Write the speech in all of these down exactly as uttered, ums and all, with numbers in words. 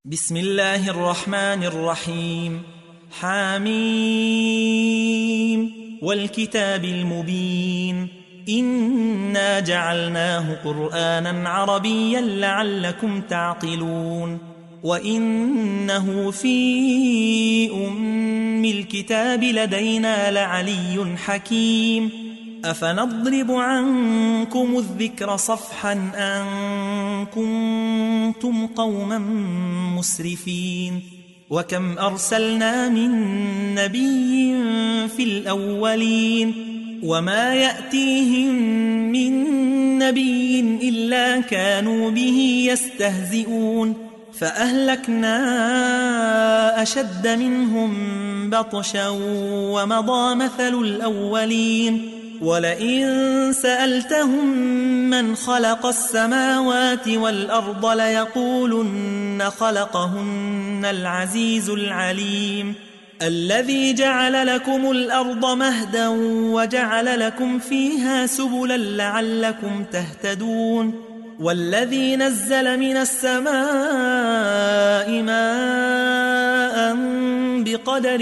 بسم الله الرحمن الرحيم. حاميم والكتاب المبين إنا جعلناه قرآنا عربيا لعلكم تعقلون وإنه في أم الكتاب لدينا لعلي حكيم أفنضرب عنكم الذكر صفحا أن كنتم قوما مسرفين وكم أرسلنا من نبي في الأولين وما يأتيهم من نبي إلا كانوا به يستهزئون فأهلكنا أشد منهم بطشا ومضى مثل الأولين ولئن سألتهم من خلق السماوات والأرض ليقولن خلقهن العزيز العليم الذي جعل لكم الأرض مهدا وجعل لكم فيها سبلا لعلكم تهتدون والذي نزل من السماء ماء بقدر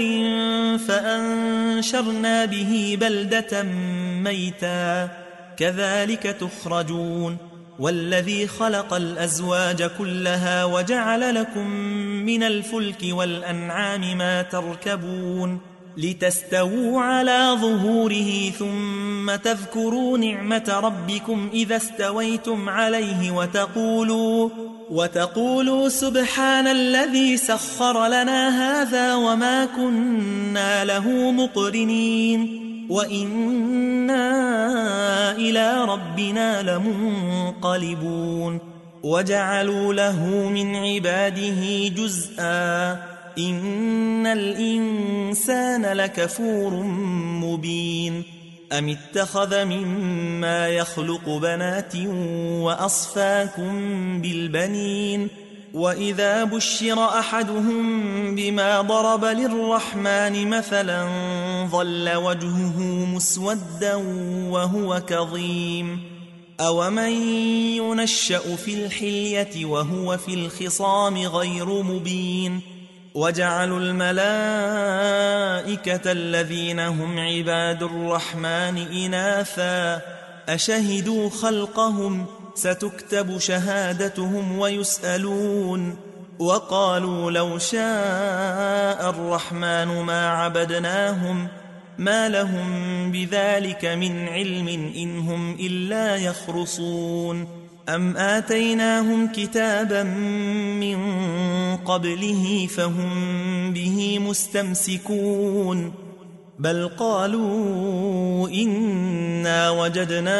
فأنشرنا به بلدة ميتا كذلك تخرجون والذي خلق الأزواج كلها وجعل لكم من الفلك والأنعام ما تركبون لتستووا على ظهوره ثم تذكروا نعمة ربكم إذا استويتم عليه وتقولوا وتقولوا سبحان الذي سخر لنا هذا وما كنا له مقرنين وإنا إلى ربنا لمنقلبون وجعلوا له من عباده جزءا إن الإنسان لكفور مبين أم اتخذ مما يخلق بنات وأصفاكم بالبنين وإذا بشر أحدهم بما ضرب للرحمن مثلا ظل وجهه مسودا وهو كظيم أومن ينشأ في الحلية وهو في الخصام غير مبين وجعلوا الملائكة الذين هم عباد الرحمن إناثا أشهدوا خلقهم ستكتب شهادتهم ويسألون وقالوا لو شاء الرحمن ما عبدناهم ما لهم بذلك من علم إن هم إلا يخرصون أم آتيناهم كتابا من قبله فهم به مستمسكون بل قالوا إنا وجدنا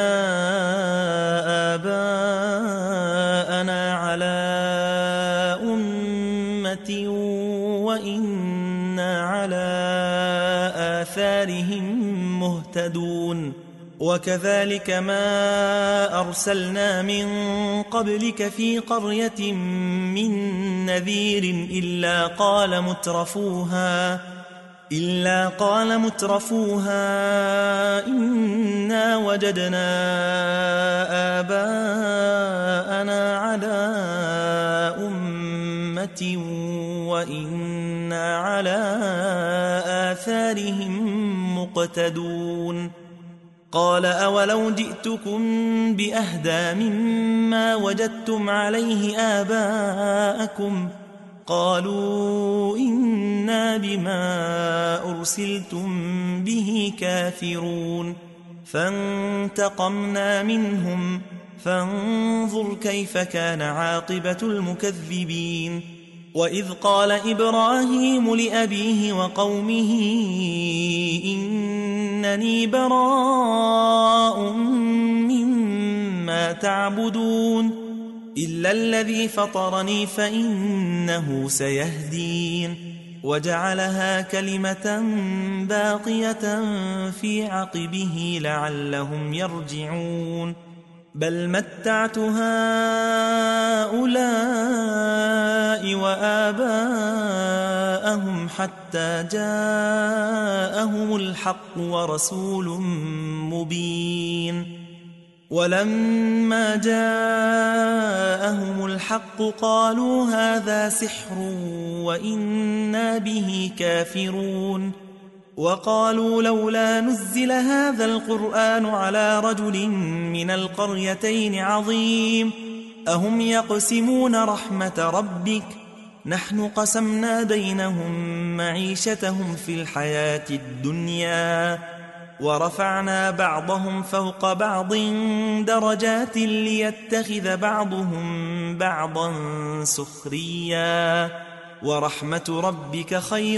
آباءنا على أمة وإنا على آثارهم مهتدون وكذلك ما أرسلنا من قبلك في قرية من نذير إلا قال مترفوها إلا قال مترفوها إنا وجدنا آباءنا على أمة وإنا على آثارهم مقتدون قال أولو جئتكم بأهدى مما وجدتم عليه آباءكم قالوا إنا بما أرسلتم به كافرون فانتقمنا منهم فانظر كيف كان عاقبة المكذبين وإذ قال إبراهيم لأبيه وقومه إنني براء مما تعبدون إلا الذي فطرني فإنه سيهدين وجعلها كلمة باقية في عقبه لعلهم يرجعون بل متعت هؤلاء وآباءهم حتى جاءهم الحق ورسول مبين ولما جاءهم الحق قالوا هذا سحر وإنا به كافرون وقالوا لولا نزل هذا القرآن على رجل من القريتين عظيم أهم يقسمون رحمة ربك نحن قسمنا بينهم معيشتهم في الحياة الدنيا ورفعنا بعضهم فوق بعض درجات ليتخذ بعضهم بعضا سخريا ورحمة ربك خير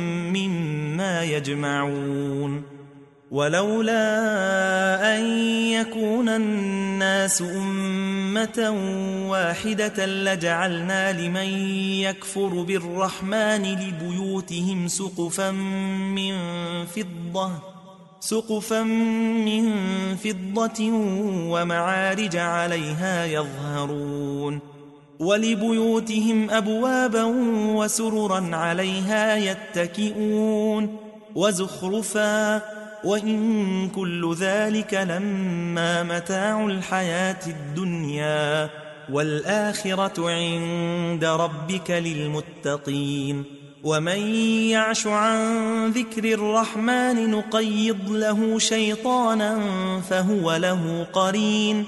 مما يجمعون ولولا أن يكون الناس أمة واحدة لجعلنا لمن يكفر بالرحمن لبيوتهم سقفا من فضة سقفا من فضة ومعارج عليها يظهرون ولبيوتهم أبوابا وسررا عليها يتكئون وزخرفا وإن كل ذلك لما متاع الحياة الدنيا والآخرة عند ربك للمتقين ومن يعش عن ذكر الرحمن نقيض له شيطانا فهو له قرين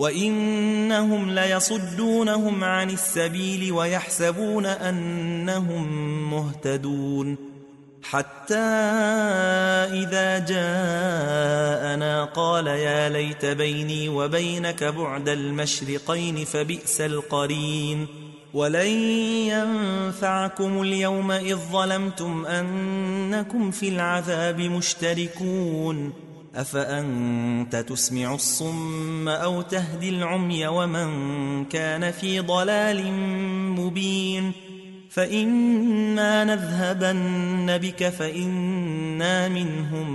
وإنهم ليصدونهم عن السبيل ويحسبون أنهم مهتدون حتى إذا جاءنا قال يا ليت بيني وبينك بعد المشرقين فبئس القرين ولن ينفعكم اليوم إذ ظلمتم أنكم في العذاب مشتركون أفأنت تسمع الصم أو تهدي العمي ومن كان في ضلال مبين فإما نذهبن بك فإنا منهم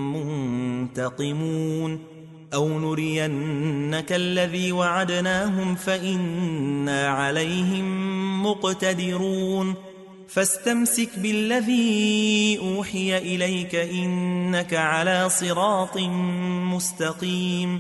منتقمون أو نرينك الذي وعدناهم فإنا عليهم مقتدرون فاستمسك بالذي أوحي إليك إنك على صراط مستقيم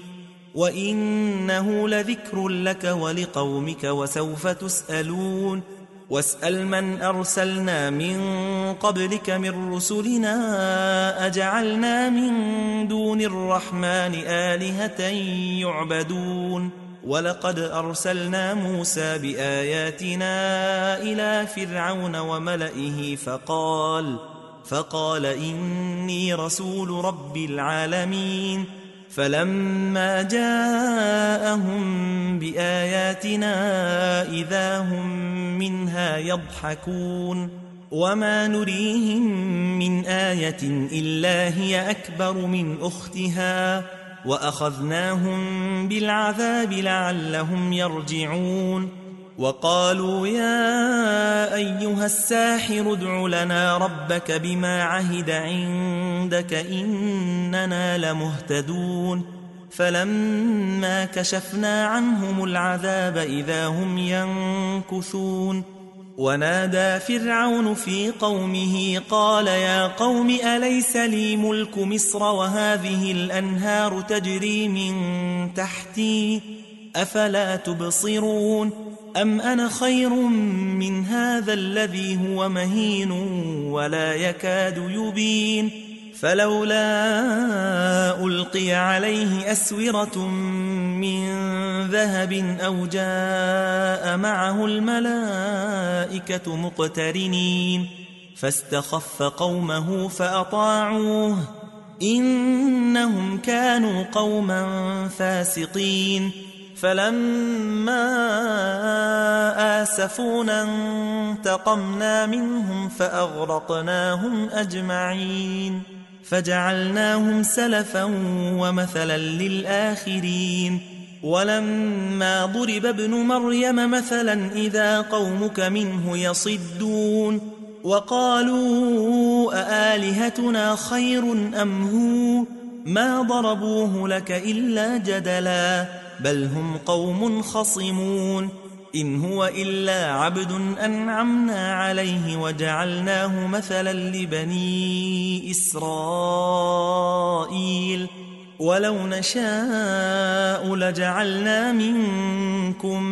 وإنه لذكر لك ولقومك وسوف تسألون واسأل من أرسلنا من قبلك من رسلنا أجعلنا من دون الرحمن آلهة يعبدون ولقد أرسلنا موسى بآياتنا إلى فرعون وملئه فقال فقال إني رسول رب العالمين فلما جاءهم بآياتنا إذا هم منها يضحكون وما نريهم من آية إلا هي أكبر من أختها وأخذناهم بالعذاب لعلهم يرجعون وقالوا يا أيها الساحر ادع لنا ربك بما عهد عندك إننا لمهتدون فلما كشفنا عنهم العذاب إذا هم ينكثون ونادى فرعون في قومه قال يا قوم أليس لي ملك مصر وهذه الأنهار تجري من تحتي أفلا تبصرون أم أنا خير من هذا الذي هو مهين ولا يكاد يبين فلولا ألقي عليه أسورة من ذهب أو جاء معه الملائكة مقترنين فاستخف قومه فأطاعوه إنهم كانوا قوما فاسقين فلما آسفونا انتقمنا منهم فأغرقناهم أجمعين فجعلناهم سلفا ومثلا للآخرين ولما ضرب ابن مريم مثلا إذا قومك منه يصدون وقالوا أآلهتنا خير أم هو ما ضربوه لك إلا جدلا بل هم قوم خصمون إن هو إلا عبد أنعمنا عليه وجعلناه مثلا لبني إسرائيل ولو نشاء لجعلنا منكم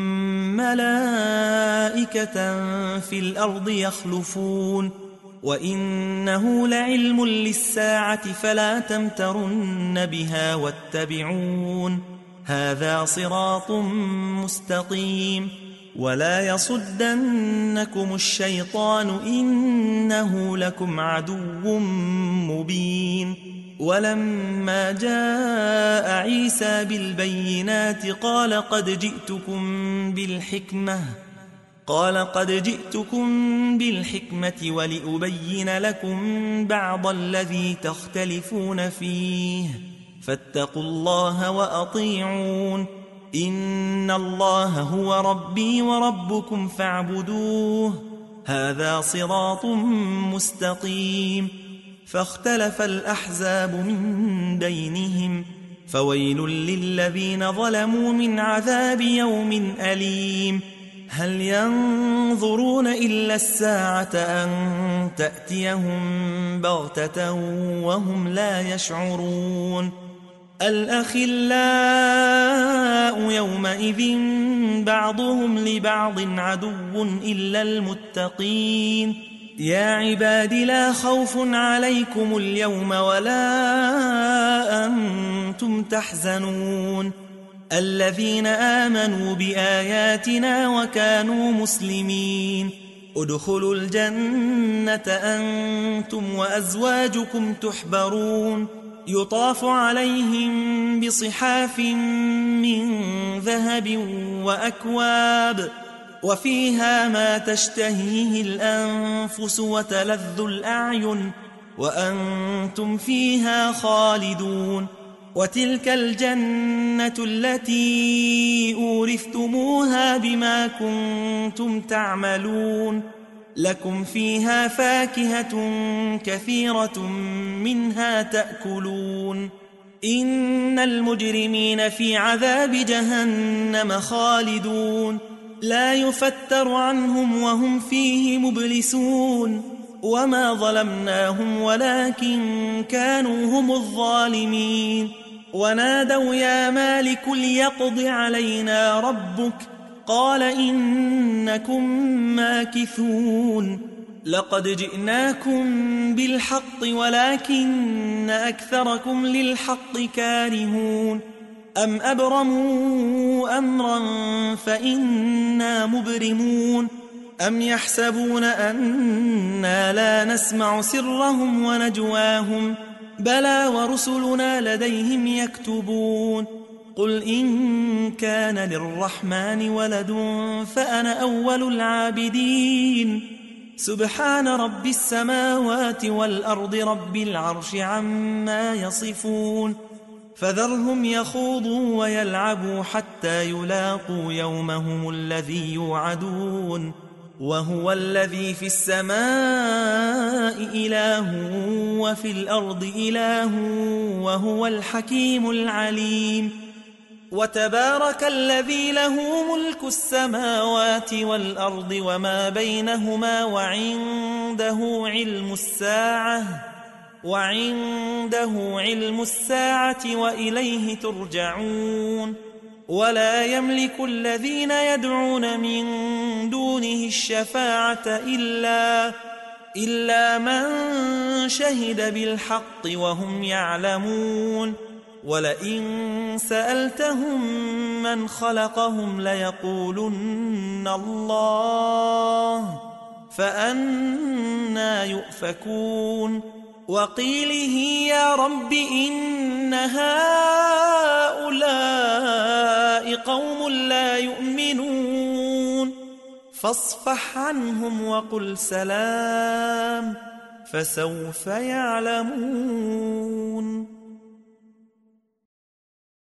ملائكة في الأرض يخلفون وإنه لعلم للساعة فلا تمترن بها واتبعون هذا صراط مستقيم ولا يصدنكم الشيطان إنه لكم عدو مبين ولما جاء عيسى بالبينات قال قد جئتكم بالحكمة قال قد جئتكم بالحكمة ولأبين لكم بعض الذي تختلفون فيه فاتقوا الله وأطيعون إن الله هو ربي وربكم فاعبدوه هذا صراط مستقيم فاختلف الأحزاب من بينهم فويل للذين ظلموا من عذاب يوم أليم هل ينظرون إلا الساعة أن تأتيهم بغتة وهم لا يشعرون الأخلاء يومئذ بعضهم لبعض عدو إلا المتقين يا عباد لا خوف عليكم اليوم ولا أنتم تحزنون الذين آمنوا بآياتنا وكانوا مسلمين ادخلوا الجنة أنتم وأزواجكم تحبرون يطاف عليهم بصحاف من ذهب وأكواب وفيها ما تشتهيه الأنفس وتلذ الأعين وأنتم فيها خالدون وتلك الجنة التي أورثتموها بما كنتم تعملون لكم فيها فاكهة كثيرة منها تأكلون إن المجرمين في عذاب جهنم خالدون لا يفتر عنهم وهم فيه مبلسون وما ظلمناهم ولكن كانوا هم الظالمين ونادوا يا مالك ليقض علينا ربك قال إنكم ماكثون لقد جئناكم بالحق ولكن أكثركم للحق كارهون أم أبرموا أمرا فإنا مبرمون أم يحسبون أنا لا نسمع سرهم ونجواهم بلى ورسلنا لديهم يكتبون قل إن كان للرحمن ولد فأنا أول العابدين سبحان رب السماوات والأرض رب العرش عما يصفون فذرهم يخوضوا ويلعبوا حتى يلاقوا يومهم الذي يوعدون وهو الذي في السماء إله وفي الأرض إله وهو الحكيم العليم وتبارك الذي له ملك السماوات والأرض وما بينهما وعنده علم الساعة وعنده علم الساعة وإليه ترجعون ولا يملك الذين يدعون من دونه الشفاعة إلا إلا من شهد بالحق وهم يعلمون ولئن سألتهم من خلقهم ليقولن الله فأنى يؤفكون وقيله يا رب إن هؤلاء قوم لا يؤمنون فاصفح عنهم وقل سلام فسوف يعلمون.